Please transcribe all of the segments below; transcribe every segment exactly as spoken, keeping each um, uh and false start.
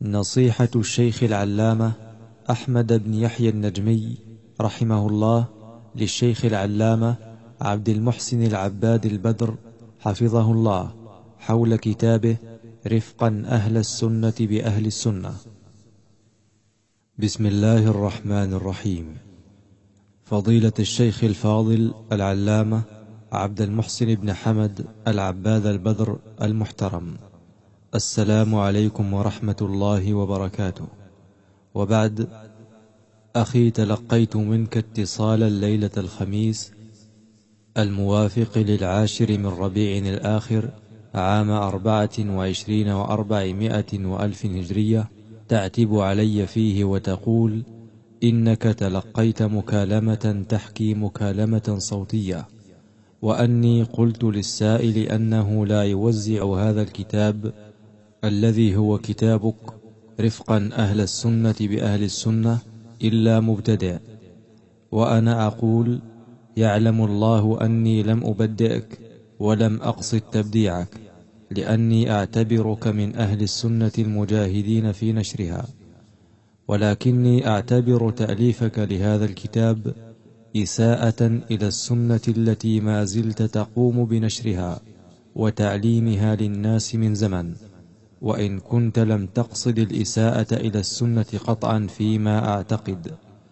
نصيحة الشيخ العلامة أحمد بن يحيى النجمي رحمه الله للشيخ العلامة عبد المحسن العباد البدر حفظه الله حول كتابه رفقا أهل السنة بأهل السنة. بسم الله الرحمن الرحيم. فضيلة الشيخ الفاضل العلامة عبد المحسن بن حمد العباد البدر المحترم، السلام عليكم ورحمة الله وبركاته. وبعد، أخي، تلقيت منك اتصالا ليلة الخميس الموافق للعاشر من ربيع الآخر عام أربعة وعشرين وأربعمائة وألف هجرية، تعتب علي فيه وتقول إنك تلقيت مكالمة تحكي مكالمة صوتية، وأني قلت للسائل أنه لا يوزع هذا الكتاب الذي هو كتابك رفقا أهل السنة بأهل السنة إلا مبتدئ، وأنا أقول يعلم الله أني لم أبدئك ولم أقصد تبديعك، لأني أعتبرك من أهل السنة المجاهدين في نشرها، ولكني أعتبر تأليفك لهذا الكتاب إساءة إلى السنة التي ما زلت تقوم بنشرها وتعليمها للناس من زمن، وإن كنت لم تقصد الإساءة إلى السنة قطعا فيما أعتقد،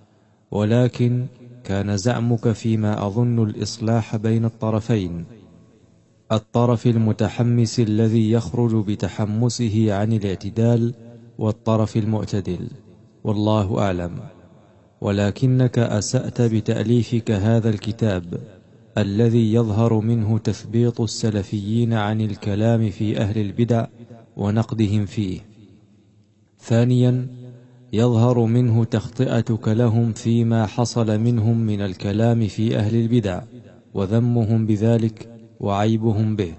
ولكن كان زعمك فيما أظن الإصلاح بين الطرفين، الطرف المتحمس الذي يخرج بتحمسه عن الاعتدال والطرف المعتدل، والله أعلم. ولكنك أسأت بتأليفك هذا الكتاب الذي يظهر منه تثبيط السلفيين عن الكلام في أهل البدع ونقدهم فيه. ثانيا، يظهر منه تخطئتك لهم فيما حصل منهم من الكلام في أهل البدع وذمهم بذلك وعيبهم به.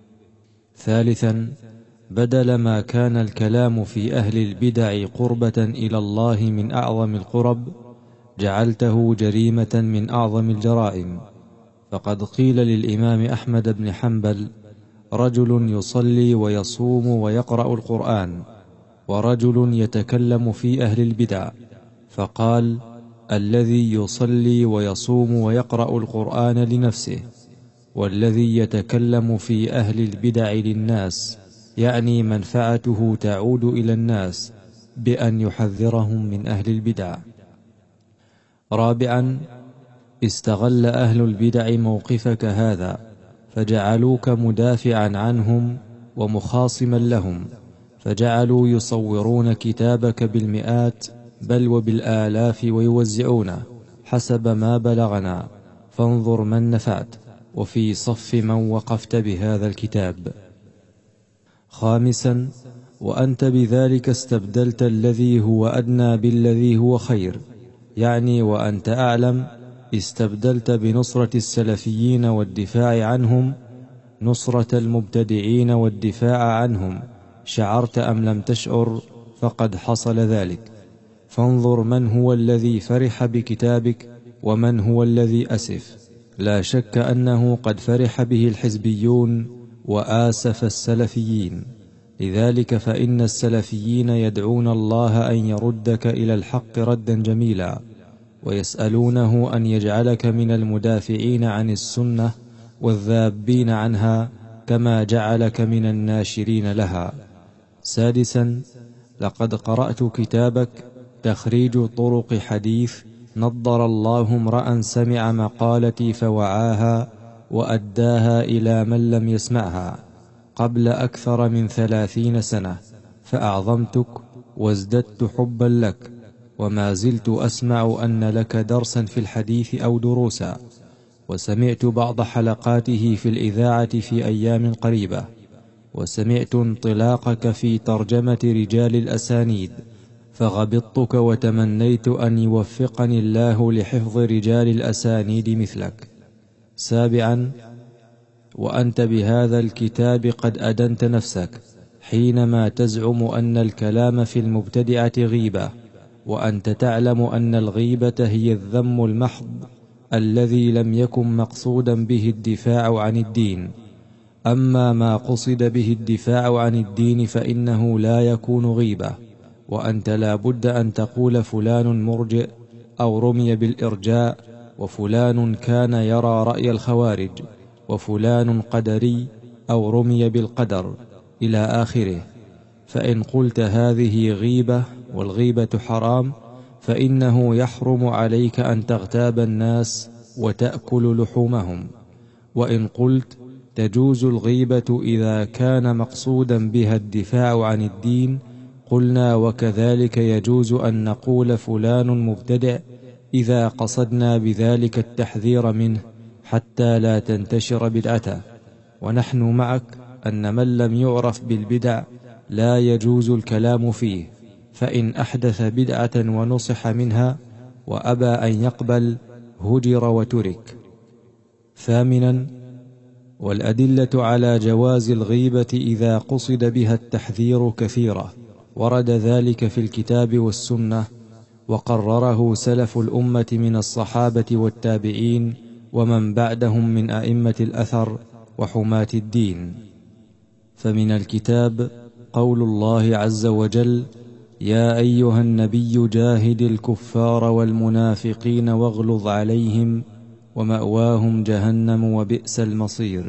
ثالثا، بدل ما كان الكلام في أهل البدع قربة إلى الله من أعظم القرب، جعلته جريمة من أعظم الجرائم، فقد قيل للإمام أحمد بن حنبل: رجل يصلي ويصوم ويقرأ القرآن، ورجل يتكلم في أهل البدع، فقال: الذي يصلي ويصوم ويقرأ القرآن لنفسه، والذي يتكلم في أهل البدع للناس، يعني منفعته تعود إلى الناس بأن يحذرهم من أهل البدع. رابعا، استغل أهل البدع موقفك هذا فجعلوك مدافعا عنهم ومخاصما لهم، فجعلوا يصورون كتابك بالمئات بل وبالآلاف ويوزعونه حسب ما بلغنا، فانظر من نفعت وفي صف من وقفت بهذا الكتاب. خامسا، وأنت بذلك استبدلت الذي هو أدنى بالذي هو خير، يعني وأنت أعلم استبدلت بنصرة السلفيين والدفاع عنهم نصرة المبتدعين والدفاع عنهم، شعرت أم لم تشعر فقد حصل ذلك. فانظر من هو الذي فرح بكتابك ومن هو الذي أسف. لا شك أنه قد فرح به الحزبيون وآسف السلفيين، لذلك فإن السلفيين يدعون الله أن يردك إلى الحق ردا جميلا، ويسألونه أن يجعلك من المدافعين عن السنة والذابين عنها كما جعلك من الناشرين لها. سادسا، لقد قرأت كتابك تخريج طرق حديث نضر الله امرأ سمع مقالتي فوعاها وأداها إلى من لم يسمعها قبل أكثر من ثلاثين سنة، فأعظمتك وازددت حبا لك، وما زلت أسمع أن لك درسا في الحديث أو دروسا، وسمعت بعض حلقاته في الإذاعة في أيام قريبة، وسمعت انطلاقك في ترجمة رجال الأسانيد، فغبطتك وتمنيت أن يوفقني الله لحفظ رجال الأسانيد مثلك. سابعا، وأنت بهذا الكتاب قد أدنت نفسك حينما تزعم أن الكلام في المبتدعة غيبة، وأنت تعلم أن الغيبة هي الذم المحض الذي لم يكن مقصودا به الدفاع عن الدين. أما ما قصد به الدفاع عن الدين فإنه لا يكون غيبة، وأنت لا بد أن تقول فلان مرجئ أو رمي بالإرجاء، وفلان كان يرى رأي الخوارج، وفلان قدري أو رمي بالقدر، إلى آخره. فإن قلت هذه غيبة والغيبة حرام، فإنه يحرم عليك أن تغتاب الناس وتأكل لحومهم. وإن قلت تجوز الغيبة إذا كان مقصودا بها الدفاع عن الدين، قلنا وكذلك يجوز أن نقول فلان مبتدع إذا قصدنا بذلك التحذير منه حتى لا تنتشر بدعته. ونحن معك أن من لم يعرف بالبدع لا يجوز الكلام فيه، فإن أحدث بدعة ونصح منها وأبى أن يقبل هجر وترك. ثامنا، والأدلة على جواز الغيبة إذا قصد بها التحذير كثيرة، ورد ذلك في الكتاب والسنة، وقرره سلف الأمة من الصحابة والتابعين ومن بعدهم من أئمة الأثر وحماة الدين. فمن الكتاب قول الله عز وجل: يا أيها النبي جاهد الكفار والمنافقين واغلظ عليهم ومأواهم جهنم وبئس المصير.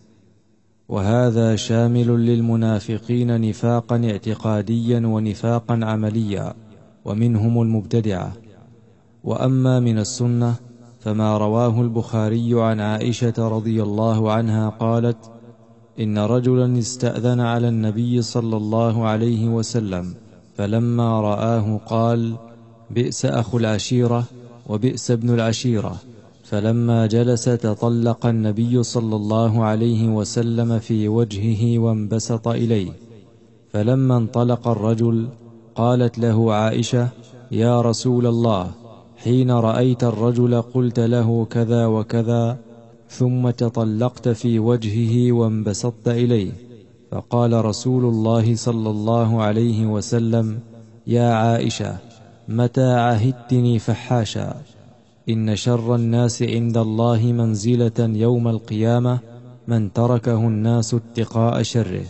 وهذا شامل للمنافقين نفاقا اعتقاديا ونفاقا عمليا، ومنهم المبتدعة. وأما من السنة فما رواه البخاري عن عائشة رضي الله عنها قالت: إن رجلا استأذن على النبي صلى الله عليه وسلم، فلما رآه قال: بئس أخو العشيرة وبئس ابن العشيرة. فلما جلس تطلق النبي صلى الله عليه وسلم في وجهه وانبسط إليه. فلما انطلق الرجل قالت له عائشة: يا رسول الله، حين رأيت الرجل قلت له كذا وكذا، ثم تطلقت في وجهه وانبسطت إليه. فقال رسول الله صلى الله عليه وسلم: يا عائشة، متى عهدتني فحاشا؟ إن شر الناس عند الله منزلة يوم القيامة من تركه الناس اتقاء شره.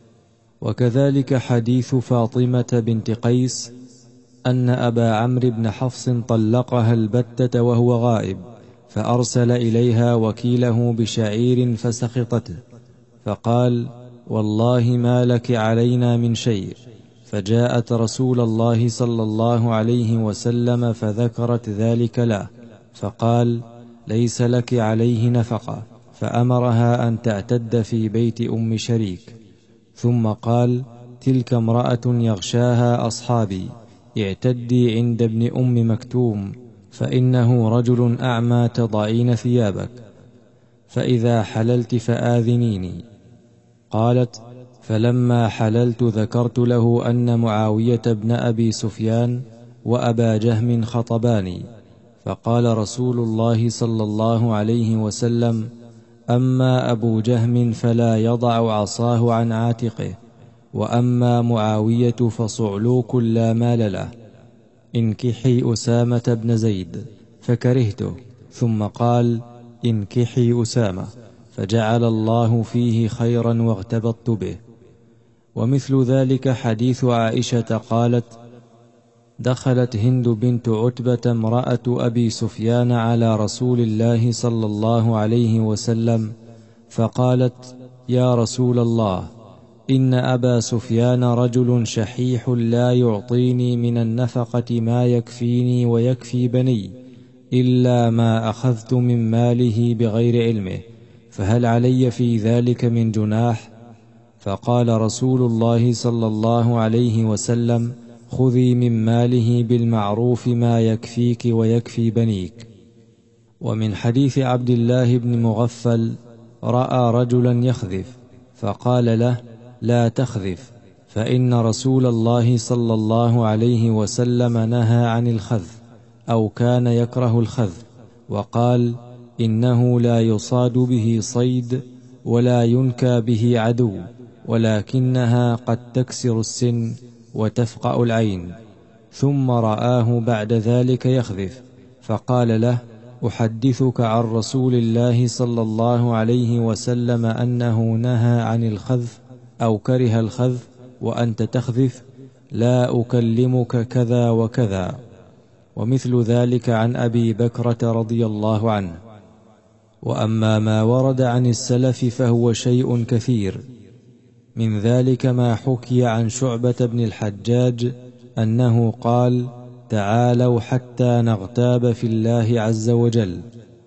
وكذلك حديث فاطمة بنت قيس أن أبا عمرو بن حفص طلقها البتة وهو غائب، فأرسل إليها وكيله بشعير فسخطته، فقال: والله ما لك علينا من شيء. فجاءت رسول الله صلى الله عليه وسلم فذكرت ذلك له، فقال: ليس لك عليه نفقة، فأمرها أن تعتد في بيت أم شريك. ثم قال: تلك امرأة يغشاها أصحابي، اعتدي عند ابن أم مكتوم، فإنه رجل أعمى تضعين ثيابك، فإذا حللت فآذنيني. قالت: فلما حللت ذكرت له أن معاوية بن أبي سفيان وأبا جهم خطباني، فقال رسول الله صلى الله عليه وسلم: أما أبو جهم فلا يضع عصاه عن عاتقه، وأما معاوية فصعلوك لا مال له، انكحي أسامة بن زيد، فكرهته. ثم قال: انكحي أسامة، فجعل الله فيه خيرا واغتبطت به. ومثل ذلك حديث عائشة قالت: دخلت هند بنت عتبة امرأة أبي سفيان على رسول الله صلى الله عليه وسلم، فقالت: يا رسول الله، إن أبا سفيان رجل شحيح لا يعطيني من النفقة ما يكفيني ويكفي بني، إلا ما أخذت من ماله بغير علمه، فهل علي في ذلك من جناح؟ فقال رسول الله صلى الله عليه وسلم: خذي من ماله بالمعروف ما يكفيك ويكفي بنيك. ومن حديث عبد الله بن مغفل: رأى رجلا يخذف، فقال له: لا تخذف، فإن رسول الله صلى الله عليه وسلم نهى عن الخذف، أو كان يكره الخذف، وقال: إنه لا يصاد به صيد ولا ينكى به عدو، ولكنها قد تكسر السن وتفقأ العين. ثم رآه بعد ذلك يخذف، فقال له: أحدثك عن رسول الله صلى الله عليه وسلم أنه نهى عن الخذف أو كره الخذف وأنت تخذف؟ لا أكلمك كذا وكذا. ومثل ذلك عن أبي بكرة رضي الله عنه. وأما ما ورد عن السلف فهو شيء كثير، من ذلك ما حكي عن شعبة بن الحجاج أنه قال: تعالوا حتى نغتاب في الله عز وجل.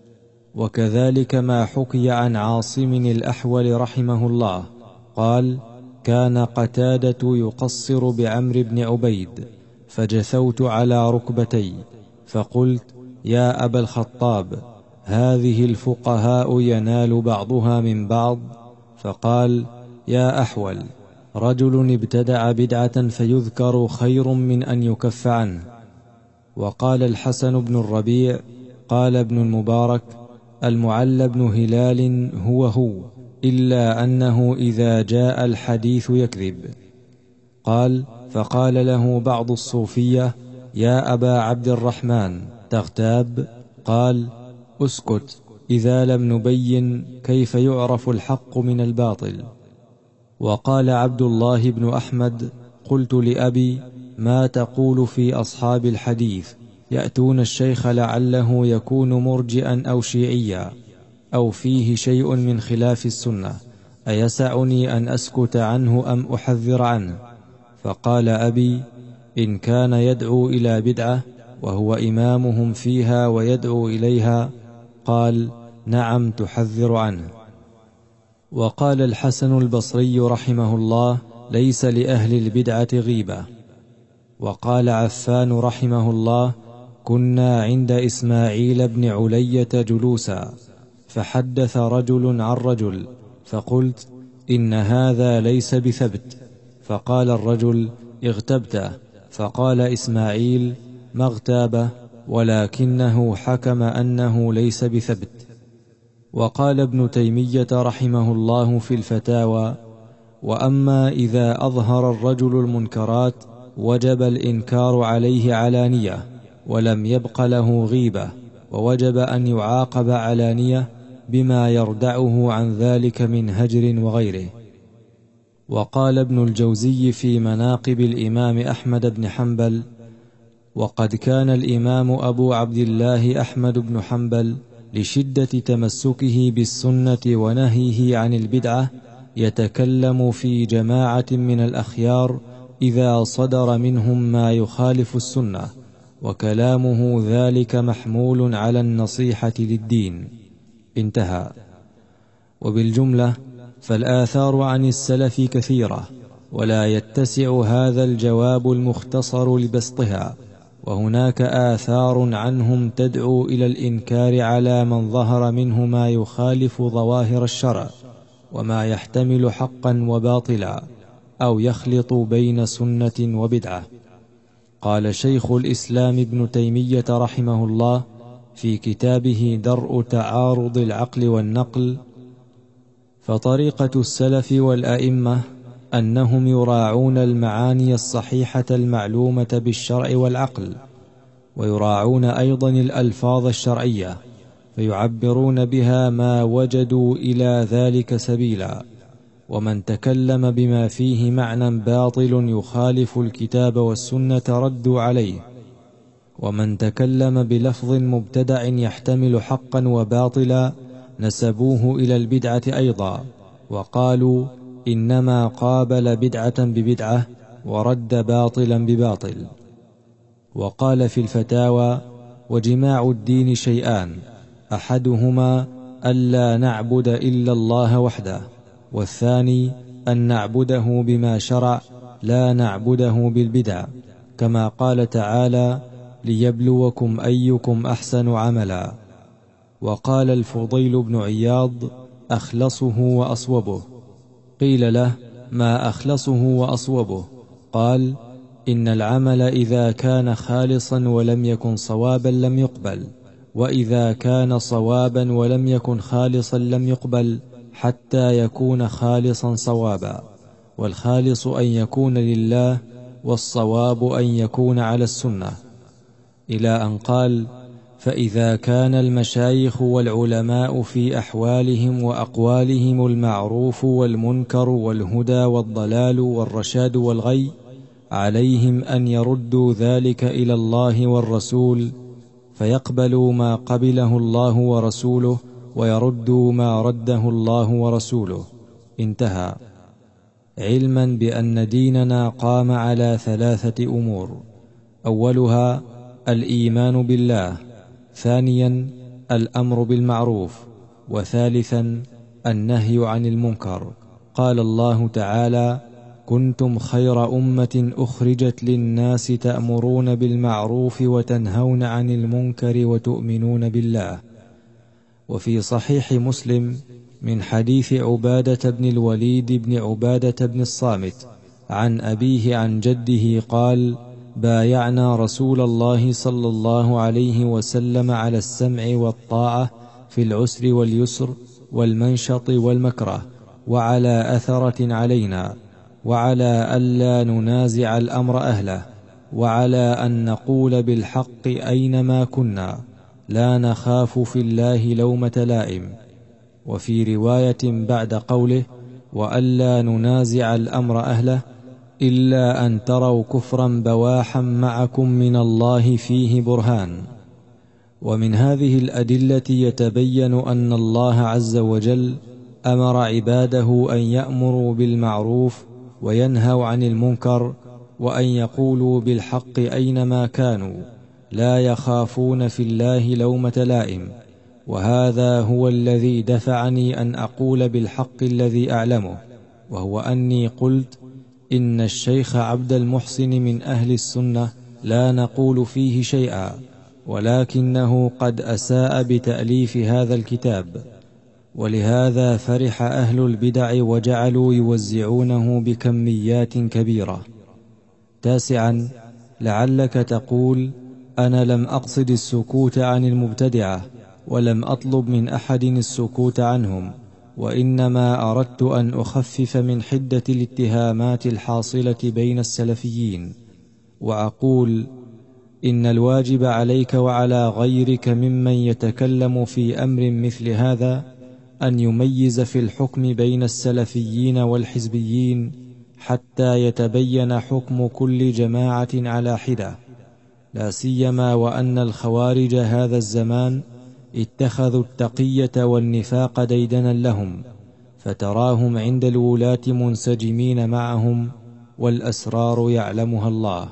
وكذلك ما حكي عن عاصم الأحول رحمه الله قال: كان قتادة يقصر بعمر بن عبيد، فجثوت على ركبتي فقلت: يا أبا الخطاب، هذه الفقهاء ينال بعضها من بعض. فقال: يا أحول، رجل ابتدع بدعة فيذكر خير من أن يكف عنه. وقال الحسن بن الربيع قال ابن المبارك: المعلى بن هلال هو هو، إلا أنه إذا جاء الحديث يكذب. قال: فقال له بعض الصوفية: يا أبا عبد الرحمن، تغتاب؟ قال: اسكت، إذا لم نبين كيف يعرف الحق من الباطل. وقال عبد الله بن أحمد: قلت لأبي: ما تقول في أصحاب الحديث يأتون الشيخ لعله يكون مرجئا أو شيعيا أو فيه شيء من خلاف السنة، أيسعني أن أسكت عنه أم أحذر عنه؟ فقال أبي: إن كان يدعو إلى بدعة وهو إمامهم فيها ويدعو إليها، قال: نعم، تحذر عنه. وقال الحسن البصري رحمه الله: ليس لأهل البدعة غيبة. وقال عفان رحمه الله: كنا عند إسماعيل بن علية جلوسا، فحدث رجل عن رجل، فقلت: إن هذا ليس بثبت. فقال الرجل: اغتبته. فقال إسماعيل: ما اغتابه، ولكنه حكم أنه ليس بثبت. وقال ابن تيمية رحمه الله في الفتاوى: وأما إذا أظهر الرجل المنكرات وجب الإنكار عليه علانية ولم يبق له غيبة، ووجب أن يعاقب علانية بما يردعه عن ذلك من هجر وغيره. وقال ابن الجوزي في مناقب الإمام أحمد بن حنبل: وقد كان الإمام أبو عبد الله أحمد بن حنبل لشدة تمسكه بالسنة ونهيه عن البدعة يتكلم في جماعة من الأخيار إذا صدر منهم ما يخالف السنة، وكلامه ذلك محمول على النصيحة للدين. انتهى. وبالجملة فالآثار عن السلف كثيرة، ولا يتسع هذا الجواب المختصر لبسطها، وهناك آثار عنهم تدعو إلى الإنكار على من ظهر منه ما يخالف ظواهر الشرع وما يحتمل حقا وباطلا أو يخلط بين سنة وبدعة. قال شيخ الإسلام ابن تيمية رحمه الله في كتابه درء تعارض العقل والنقل: فطريقة السلف والأئمة أنهم يراعون المعاني الصحيحة المعلومة بالشرع والعقل، ويراعون أيضا الألفاظ الشرعية فيعبرون بها ما وجدوا إلى ذلك سبيلا. ومن تكلم بما فيه معنى باطل يخالف الكتاب والسنة ردوا عليه، ومن تكلم بلفظ مبتدع يحتمل حقا وباطلا نسبوه إلى البدعة أيضا، وقالوا إنما قابل بدعة ببدعة ورد باطلا بباطل. وقال في الفتاوى: وجماع الدين شيئان، أحدهما ألا نعبد إلا الله وحده، والثاني أن نعبده بما شرع لا نعبده بالبدع، كما قال تعالى: ليبلوكم أيكم أحسن عملا. وقال الفضيل بن عياض: أخلصه وأصوبه. قيل له: ما أخلصه وأصوبه؟ قال: إن العمل إذا كان خالصا ولم يكن صوابا لم يقبل، وإذا كان صوابا ولم يكن خالصا لم يقبل حتى يكون خالصا صوابا، والخالص أن يكون لله، والصواب أن يكون على السنة. إلى أن قال: فإذا كان المشايخ والعلماء في أحوالهم وأقوالهم المعروف والمنكر والهدى والضلال والرشاد والغي عليهم أن يردوا ذلك إلى الله والرسول، فيقبلوا ما قبله الله ورسوله ويردوا ما رده الله ورسوله. انتهى. علما بأن ديننا قام على ثلاثة أمور: أولها الإيمان بالله، ثانيا الأمر بالمعروف، وثالثا النهي عن المنكر. قال الله تعالى: كنتم خير أمة أخرجت للناس تأمرون بالمعروف وتنهون عن المنكر وتؤمنون بالله. وفي صحيح مسلم من حديث عبادة بن الوليد بن عبادة بن الصامت عن أبيه عن جده قال: بايعنا رسول الله صلى الله عليه وسلم على السمع والطاعة في العسر واليسر والمنشط والمكره، وعلى أثرة علينا، وعلى ألا ننازع الأمر أهله، وعلى أن نقول بالحق أينما كنا، لا نخاف في الله لومة لائم. وفي رواية بعد قوله: وألا ننازع الأمر أهله، إلا أن تروا كفرا بواحا معكم من الله فيه برهان. ومن هذه الأدلة يتبين أن الله عز وجل أمر عباده أن يأمروا بالمعروف وينهوا عن المنكر، وأن يقولوا بالحق أينما كانوا، لا يخافون في الله لومة لائم. وهذا هو الذي دفعني أن أقول بالحق الذي أعلمه، وهو أني قلت: إن الشيخ عبد المحسن من أهل السنة لا نقول فيه شيئا، ولكنه قد أساء بتأليف هذا الكتاب، ولهذا فرح أهل البدع وجعلوا يوزعونه بكميات كبيرة. تاسعا، لعلك تقول: أنا لم أقصد السكوت عن المبتدعة، ولم أطلب من أحد السكوت عنهم، وإنما أردت أن أخفف من حدة الاتهامات الحاصلة بين السلفيين، وأقول: إن الواجب عليك وعلى غيرك ممن يتكلم في أمر مثل هذا أن يميز في الحكم بين السلفيين والحزبيين، حتى يتبين حكم كل جماعة على حدة، لا سيما وأن الخوارج هذا الزمان اتخذوا التقية والنفاق ديدنا لهم، فتراهم عند الولاة منسجمين معهم، والأسرار يعلمها الله.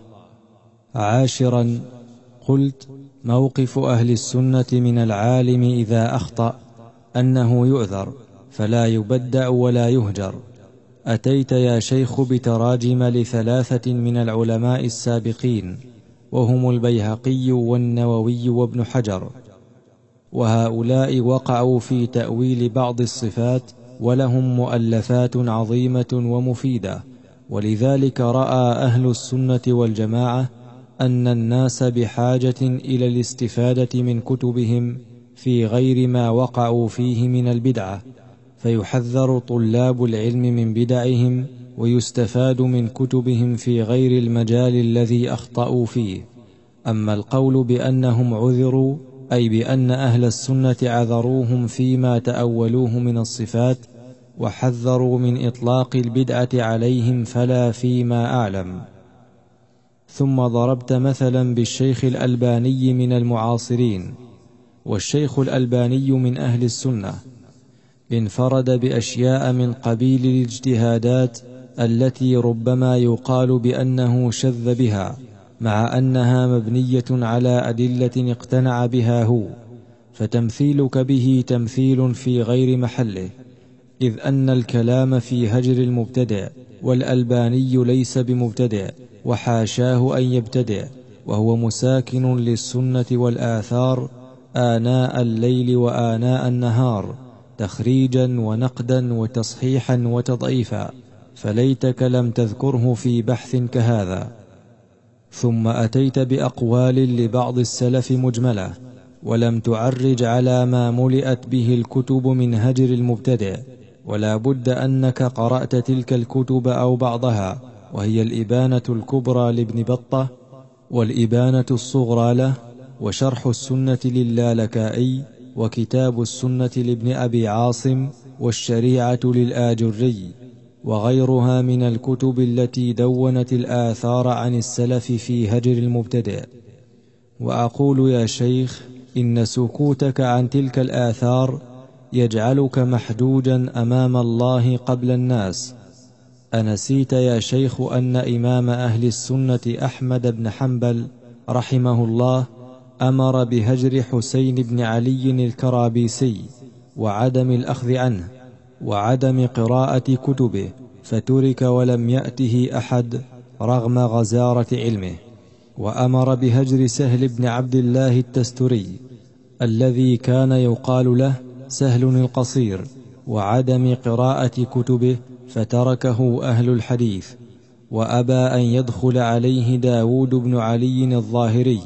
عاشرا، قلت: موقف أهل السنة من العالم إذا أخطأ أنه يؤذر، فلا يبدأ ولا يهجر. أتيت يا شيخ بتراجم لثلاثة من العلماء السابقين، وهم البيهقي والنووي وابن حجر، وهؤلاء وقعوا في تأويل بعض الصفات، ولهم مؤلفات عظيمة ومفيدة. ولذلك رأى أهل السنة والجماعة أن الناس بحاجة إلى الاستفادة من كتبهم في غير ما وقعوا فيه من البدعة، فيحذر طلاب العلم من بدعهم، ويستفاد من كتبهم في غير المجال الذي أخطأوا فيه. أما القول بأنهم عذروا، أي بأن أهل السنة عذروهم فيما تأولوه من الصفات، وحذروا من إطلاق البدعة عليهم، فلا فيما أعلم. ثم ضربت مثلا بالشيخ الألباني من المعاصرين، والشيخ الألباني من أهل السنة، انفرد بأشياء من قبيل الاجتهادات التي ربما يقال بأنه شذ بها، مع أنها مبنية على أدلة اقتنع بها هو، فتمثيلك به تمثيل في غير محله، إذ أن الكلام في هجر المبتدع، والألباني ليس بمبتدع، وحاشاه أن يبتدع، وهو مساكن للسنة والآثار آناء الليل وآناء النهار، تخريجا ونقدا وتصحيحا وتضعيفا، فليتك لم تذكره في بحث كهذا. ثم أتيت بأقوال لبعض السلف مجملة، ولم تعرج على ما ملئت به الكتب من هجر المبتدع، ولا بد أنك قرأت تلك الكتب أو بعضها، وهي الإبانة الكبرى لابن بطة، والإبانة الصغرى له، وشرح السنة للالكائي، وكتاب السنة لابن أبي عاصم، والشريعة للآجري. وغيرها من الكتب التي دونت الآثار عن السلف في هجر المبتدئ. وأقول يا شيخ إن سكوتك عن تلك الآثار يجعلك محجوجا أمام الله قبل الناس. أنسيت يا شيخ أن إمام أهل السنة أحمد بن حنبل رحمه الله أمر بهجر حسين بن علي الكرابيسي وعدم الأخذ عنه وعدم قراءة كتبه، فترك ولم يأته أحد رغم غزارة علمه. وأمر بهجر سهل بن عبد الله التستري الذي كان يقال له سهل القصير وعدم قراءة كتبه، فتركه أهل الحديث. وأبى أن يدخل عليه داود بن علي الظاهري.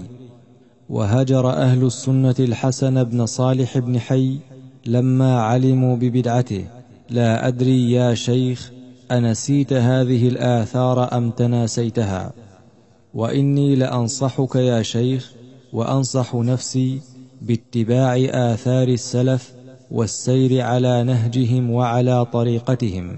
وهجر أهل السنة الحسن بن صالح بن حي لما علموا ببدعته. لا أدري يا شيخ أنسيت هذه الآثار أم تناسيتها؟ وإني لأنصحك يا شيخ وأنصح نفسي باتباع آثار السلف والسير على نهجهم وعلى طريقتهم.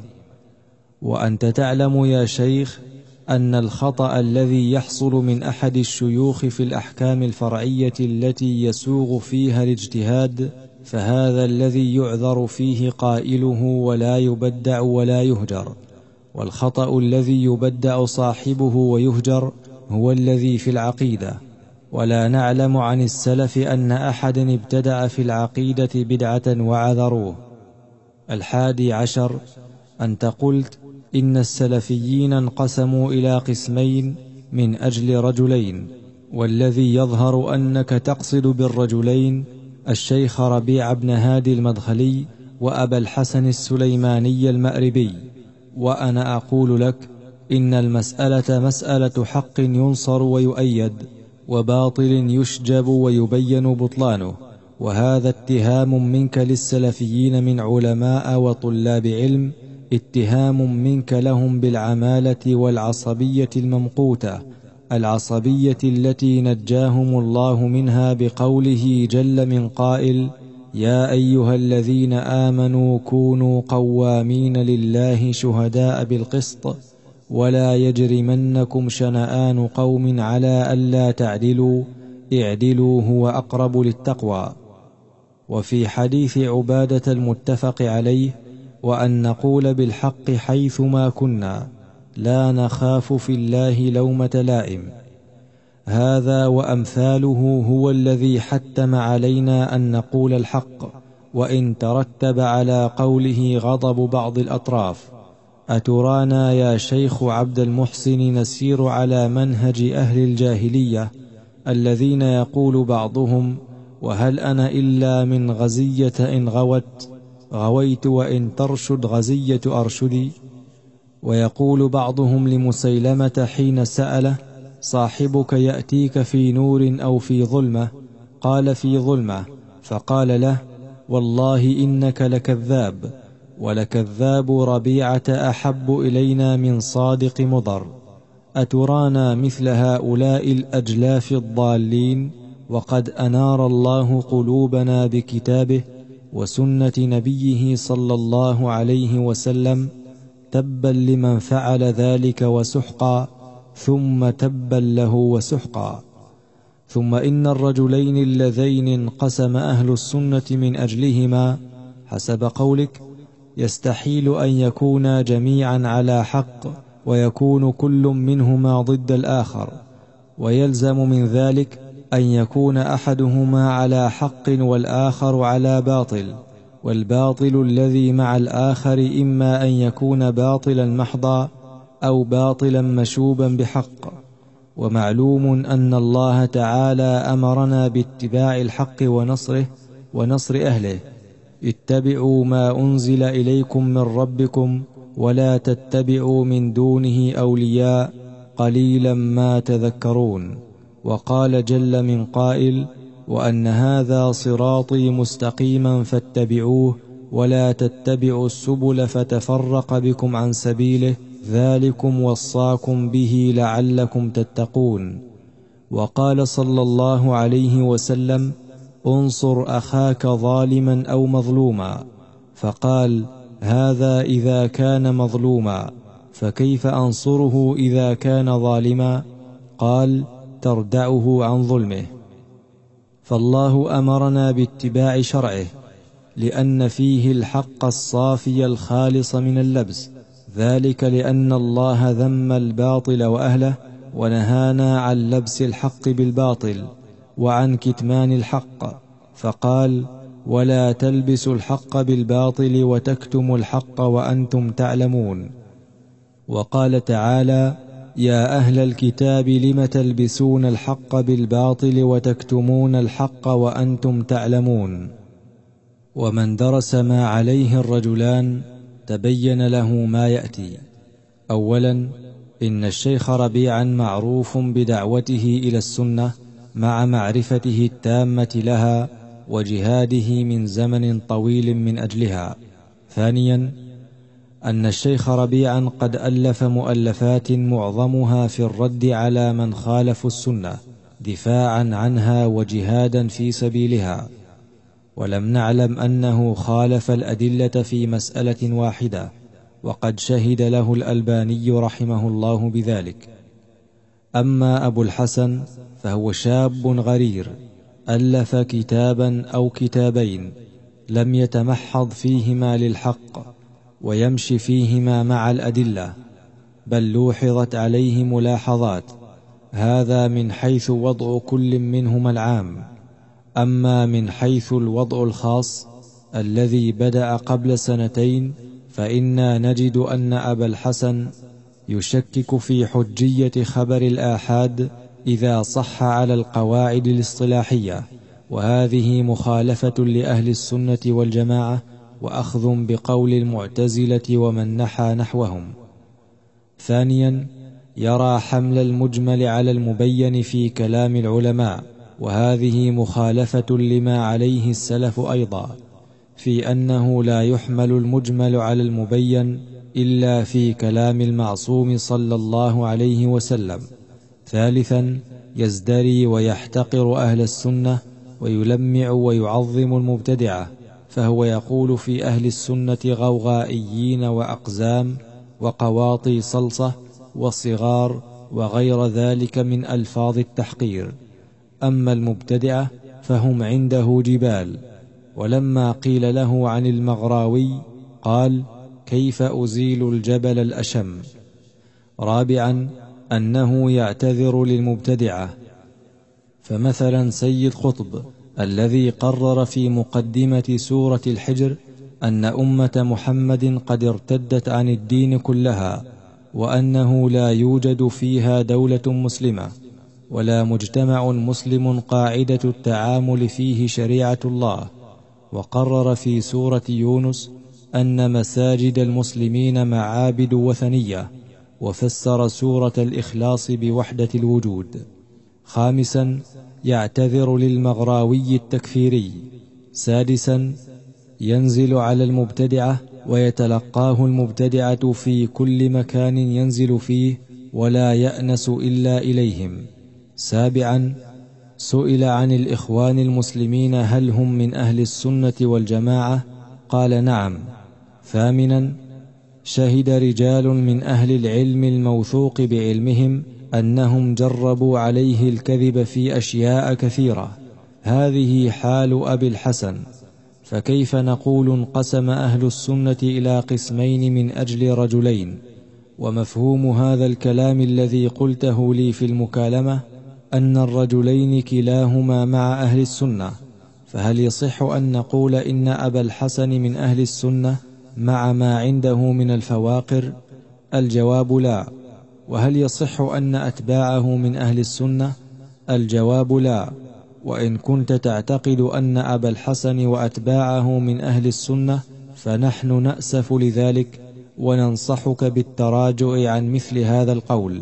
وأنت تعلم يا شيخ أن الخطأ الذي يحصل من أحد الشيوخ في الأحكام الفرعية التي يسوغ فيها الاجتهاد، فهذا الذي يعذر فيه قائله ولا يبدع ولا يهجر. والخطأ الذي يبدع صاحبه ويهجر هو الذي في العقيدة. ولا نعلم عن السلف أن أحدا ابتدع في العقيدة بدعة وعذروه. الحادي عشر أنت قلت إن السلفيين انقسموا إلى قسمين من أجل رجلين، والذي يظهر أنك تقصد بالرجلين الشيخ ربيع بن هادي المدخلي وأبا الحسن السليماني المأربي. وأنا أقول لك إن المسألة مسألة حق ينصر ويؤيد، وباطل يشجب ويبين بطلانه. وهذا اتهام منك للسلفيين من علماء وطلاب علم، اتهام منك لهم بالعمالة والعصبية الممقوتة، العصبية التي نجاهم الله منها بقوله جل من قائل: يا أيها الذين آمنوا كونوا قوامين لله شهداء بالقسط ولا يجرمنكم شنآن قوم على ألا تعدلوا اعدلوا هو أقرب للتقوى. وفي حديث عبادة المتفق عليه: وأن نقول بالحق حيثما كنا لا نخاف في الله لومة لائم. هذا وأمثاله هو الذي حتم علينا أن نقول الحق، وإن ترتب على قوله غضب بعض الأطراف. أترانا يا شيخ عبد المحسن نسير على منهج أهل الجاهلية الذين يقول بعضهم: وهل أنا إلا من غزية إن غوت غويت وإن ترشد غزية أرشدي؟ ويقول بعضهم لمسيلمة حين سأله: صاحبك يأتيك في نور أو في ظلمة؟ قال: في ظلمة. فقال له: والله إنك لكذاب، ولكذاب ربيعة أحب إلينا من صادق مضر. أترانا مثل هؤلاء الأجلاف الضالين، وقد أنار الله قلوبنا بكتابه وسنة نبيه صلى الله عليه وسلم. تبا لمن فعل ذلك وسحقا، ثم تبا له وسحقا. ثم إن الرجلين اللذين انقسم أهل السنة من أجلهما حسب قولك يستحيل أن يكونا جميعا على حق، ويكون كل منهما ضد الآخر، ويلزم من ذلك أن يكون أحدهما على حق والآخر على باطل، والباطل الذي مع الآخر إما أن يكون باطلا محضا أو باطلا مشوبا بحق. ومعلوم أن الله تعالى أمرنا باتباع الحق ونصره ونصر أهله: اتبعوا ما أنزل إليكم من ربكم ولا تتبعوا من دونه أولياء قليلا ما تذكرون. وقال جل من قائل: وأن هذا صراطي مستقيما فاتبعوه ولا تتبعوا السبل فتفرق بكم عن سبيله ذلكم وصاكم به لعلكم تتقون. وقال صلى الله عليه وسلم: انصر أخاك ظالما أو مظلوما. فقال: هذا إذا كان مظلوما، فكيف أنصره إذا كان ظالما؟ قال: تردعه عن ظلمه. فالله أمرنا باتباع شرعه، لأن فيه الحق الصافي الخالص من اللبس، ذلك لأن الله ذم الباطل وأهله، ونهانا عن لبس الحق بالباطل وعن كتمان الحق، فقال: ولا تلبسوا الحق بالباطل وتكتموا الحق وأنتم تعلمون. وقال تعالى: يا أهل الكتاب لم تلبسون الحق بالباطل وتكتمون الحق وأنتم تعلمون. ومن درس ما عليه الرجلان تبين له ما يأتي. أولا، إن الشيخ ربيعا معروف بدعوته إلى السنة مع معرفته التامة لها وجهاده من زمن طويل من أجلها. ثانيا، أن الشيخ ربيعا قد ألف مؤلفات معظمها في الرد على من خالفوا السنة دفاعا عنها وجهادا في سبيلها، ولم نعلم أنه خالف الأدلة في مسألة واحدة، وقد شهد له الألباني رحمه الله بذلك. أما أبو الحسن فهو شاب غرير ألف كتابا أو كتابين لم يتمحض فيهما للحق ويمشي فيهما مع الأدلة، بل لوحظت عليه ملاحظات، هذا من حيث وضع كل منهما العام. أما من حيث الوضع الخاص الذي بدأ قبل سنتين، فإنا نجد أن أبا الحسن يشكك في حجية خبر الآحاد إذا صح على القواعد الاصطلاحية، وهذه مخالفة لأهل السنة والجماعة وأخذ بقول المعتزلة ومن نحى نحوهم. ثانيا، يرى حمل المجمل على المبين في كلام العلماء، وهذه مخالفة لما عليه السلف أيضا، في أنه لا يحمل المجمل على المبين إلا في كلام المعصوم صلى الله عليه وسلم. ثالثا، يزدري ويحتقر أهل السنة ويلمع ويعظم المبتدعة، فهو يقول في أهل السنة غوغائيين وأقزام وقواطي صلصة وصغار وغير ذلك من ألفاظ التحقير. أما المبتدعة فهم عنده جبال. ولما قيل له عن المغراوي قال: كيف أزيل الجبل الأشم؟ رابعا، أنه يعتذر للمبتدعة، فمثلا سيد قطب الذي قرر في مقدمة سورة الحجر أن أمة محمد قد ارتدت عن الدين كلها، وأنه لا يوجد فيها دولة مسلمة ولا مجتمع مسلم قاعدة التعامل فيه شريعة الله، وقرر في سورة يونس أن مساجد المسلمين معابد وثنية، وفسر سورة الإخلاص بوحدة الوجود. خامسا، يعتذر للمغراوي التكفيري. سادسا، ينزل على المبتدعة ويتلقاه المبتدعة في كل مكان ينزل فيه ولا يأنس إلا إليهم. سابعا، سئل عن الإخوان المسلمين هل هم من أهل السنة والجماعة؟ قال: نعم. ثامنا، شهد رجال من أهل العلم الموثوق بعلمهم أنهم جربوا عليه الكذب في أشياء كثيرة. هذه حال أبي الحسن، فكيف نقول انقسم أهل السنة إلى قسمين من أجل رجلين؟ ومفهوم هذا الكلام الذي قلته لي في المكالمة أن الرجلين كلاهما مع أهل السنة، فهل يصح أن نقول إن أبا الحسن من أهل السنة مع ما عنده من الفواقر؟ الجواب لا. وهل يصح أن أتباعه من أهل السنة؟ الجواب لا. وإن كنت تعتقد أن أبا الحسن وأتباعه من أهل السنة فنحن نأسف لذلك وننصحك بالتراجع عن مثل هذا القول.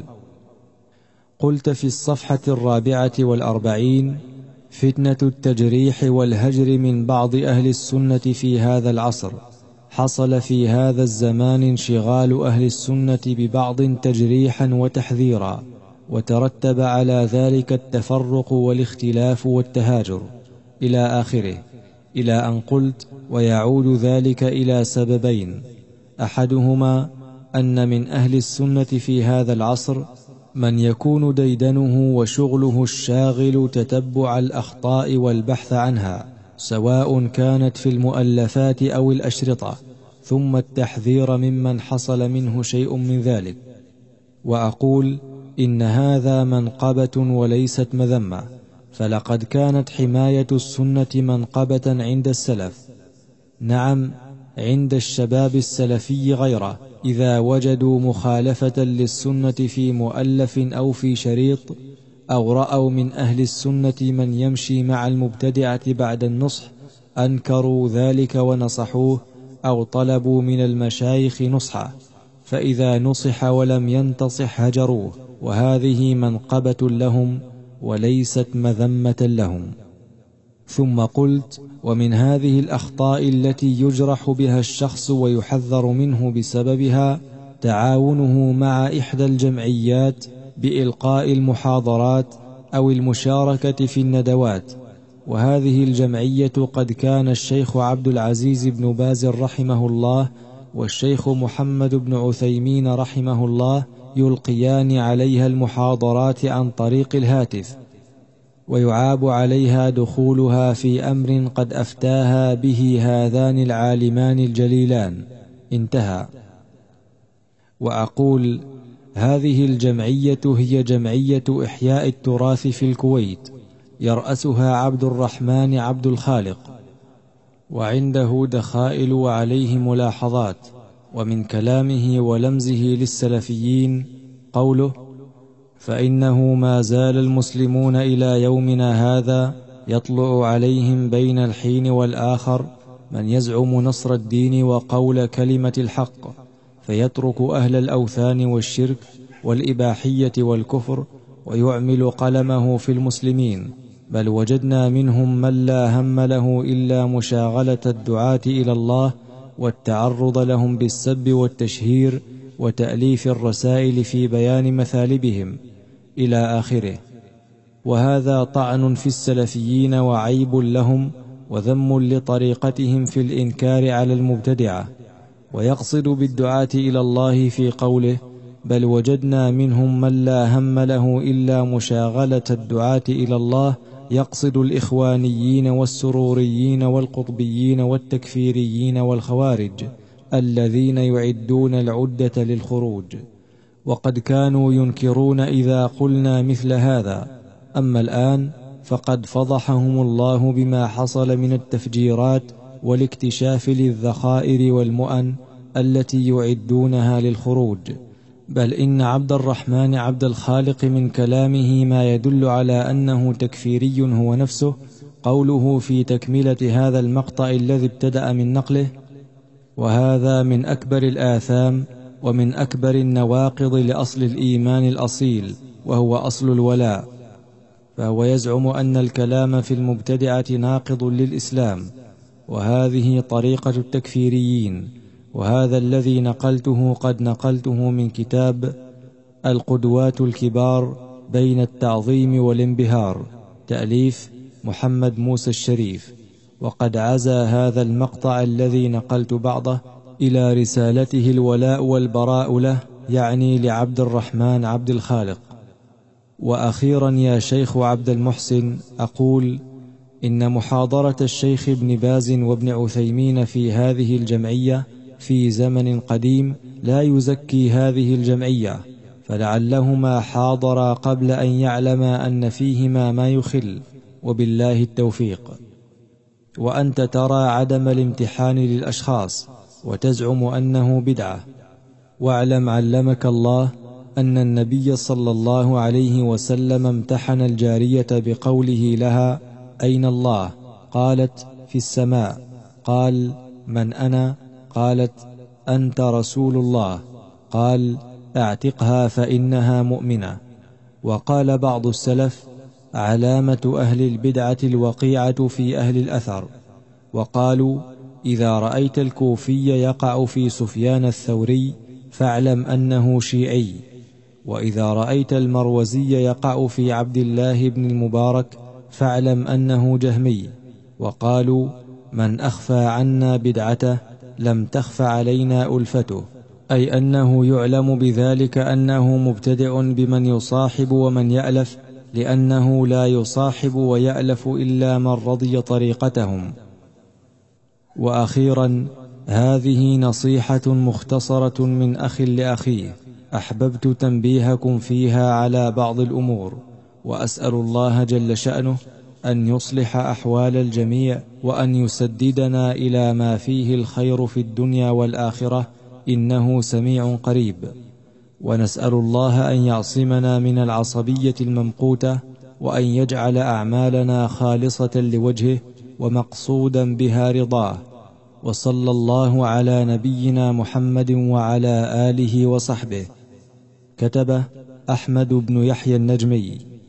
قلت في الصفحة الرابعة والأربعين: فتنة التجريح والهجر من بعض أهل السنة في هذا العصر. حصل في هذا الزمان انشغال أهل السنة ببعض تجريحا وتحذيرا، وترتب على ذلك التفرق والاختلاف والتهاجر إلى آخره، إلى أن قلت: ويعود ذلك إلى سببين: أحدهما أن من أهل السنة في هذا العصر من يكون ديدنه وشغله الشاغل تتبع الأخطاء والبحث عنها، سواء كانت في المؤلفات أو الأشرطة، ثم التحذير ممن حصل منه شيء من ذلك. وأقول إن هذا منقبة وليست مذمة، فلقد كانت حماية السنة منقبة عند السلف، نعم عند الشباب السلفي غيره، إذا وجدوا مخالفة للسنة في مؤلف أو في شريط، أو رأوا من أهل السنة من يمشي مع المبتدعة بعد النصح، أنكروا ذلك ونصحوه، أو طلبوا من المشايخ نصحه، فإذا نصح ولم ينتصح هجروه، وهذه منقبة لهم وليست مذمة لهم. ثم قلت: ومن هذه الأخطاء التي يجرح بها الشخص ويحذر منه بسببها تعاونه مع إحدى الجمعيات بإلقاء المحاضرات أو المشاركة في الندوات، وهذه الجمعية قد كان الشيخ عبد العزيز بن باز رحمه الله والشيخ محمد بن عثيمين رحمه الله يلقيان عليها المحاضرات عن طريق الهاتف، ويعاب عليها دخولها في أمر قد أفتاها به هذان العالمان الجليلان. انتهى. وأقول: هذه الجمعية هي جمعية إحياء التراث في الكويت، يرأسها عبد الرحمن عبد الخالق، وعنده دخائل وعليه ملاحظات. ومن كلامه ولمزه للسلفيين قوله: فإنه ما زال المسلمون إلى يومنا هذا يطلع عليهم بين الحين والآخر من يزعم نصر الدين وقول كلمة الحق، فيترك أهل الأوثان والشرك والإباحية والكفر ويعمل قلمه في المسلمين، بل وجدنا منهم من لا هم له إلا مشاغلة الدعاة إلى الله والتعرض لهم بالسب والتشهير وتأليف الرسائل في بيان مثالبهم إلى آخره. وهذا طعن في السلفيين وعيب لهم وذم لطريقتهم في الإنكار على المبتدعة. ويقصد بالدعاة إلى الله في قوله: بل وجدنا منهم من لا هم له إلا مشاغلة الدعاة إلى الله، يقصد الإخوانيين والسروريين والقطبيين والتكفيريين والخوارج الذين يعدون العدة للخروج، وقد كانوا ينكرون إذا قلنا مثل هذا. أما الآن فقد فضحهم الله بما حصل من التفجيرات والاكتشاف للذخائر والمؤن التي يعدونها للخروج. بل إن عبد الرحمن عبد الخالق من كلامه ما يدل على أنه تكفيري هو نفسه، قوله في تكملة هذا المقطع الذي ابتدأ من نقله: وهذا من أكبر الآثام ومن أكبر النواقض لأصل الإيمان الأصيل، وهو أصل الولاء. فهو يزعم أن الكلام في المبتدعة ناقض للإسلام، وهذه طريقة التكفيريين. وهذا الذي نقلته قد نقلته من كتاب القدوات الكبار بين التعظيم والانبهار، تأليف محمد موسى الشريف. وقد عزى هذا المقطع الذي نقلت بعضه إلى رسالته الولاء والبراء له، يعني لعبد الرحمن عبد الخالق. وأخيرا يا شيخ عبد المحسن، أقول إن محاضرة الشيخ ابن باز وابن عثيمين في هذه الجمعية في زمن قديم لا يزكي هذه الجمعية، فلعلهما حاضرا قبل أن يعلما أن فيهما ما يخل، وبالله التوفيق. وأنت ترى عدم الامتحان للأشخاص وتزعم أنه بدعة. واعلم علمك الله أن النبي صلى الله عليه وسلم امتحن الجارية بقوله لها: أين الله؟ قالت: في السماء. قال: من أنا؟ قالت: أنت رسول الله. قال: اعتقها فإنها مؤمنة. وقال بعض السلف: علامة أهل البدعة الوقيعة في أهل الأثر. وقالوا: إذا رأيت الكوفي يقع في سفيان الثوري فاعلم أنه شيعي، وإذا رأيت المروزي يقع في عبد الله بن المبارك فاعلم أنه جهمي. وقالوا: من أخفى عنا بدعته لم تخف علينا ألفته، أي أنه يعلم بذلك أنه مبتدع بمن يصاحب ومن يألف، لأنه لا يصاحب ويألف إلا من رضي طريقتهم. وأخيرا، هذه نصيحة مختصرة من أخ لأخيه، أحببت تنبيهكم فيها على بعض الأمور، وأسأل الله جل شأنه أن يصلح أحوال الجميع، وأن يسددنا إلى ما فيه الخير في الدنيا والآخرة، إنه سميع قريب. ونسأل الله أن يعصمنا من العصبية الممقوتة، وأن يجعل أعمالنا خالصة لوجهه ومقصودا بها رضاه. وصلى الله على نبينا محمد وعلى آله وصحبه. كتب أحمد بن يحيى النجمي،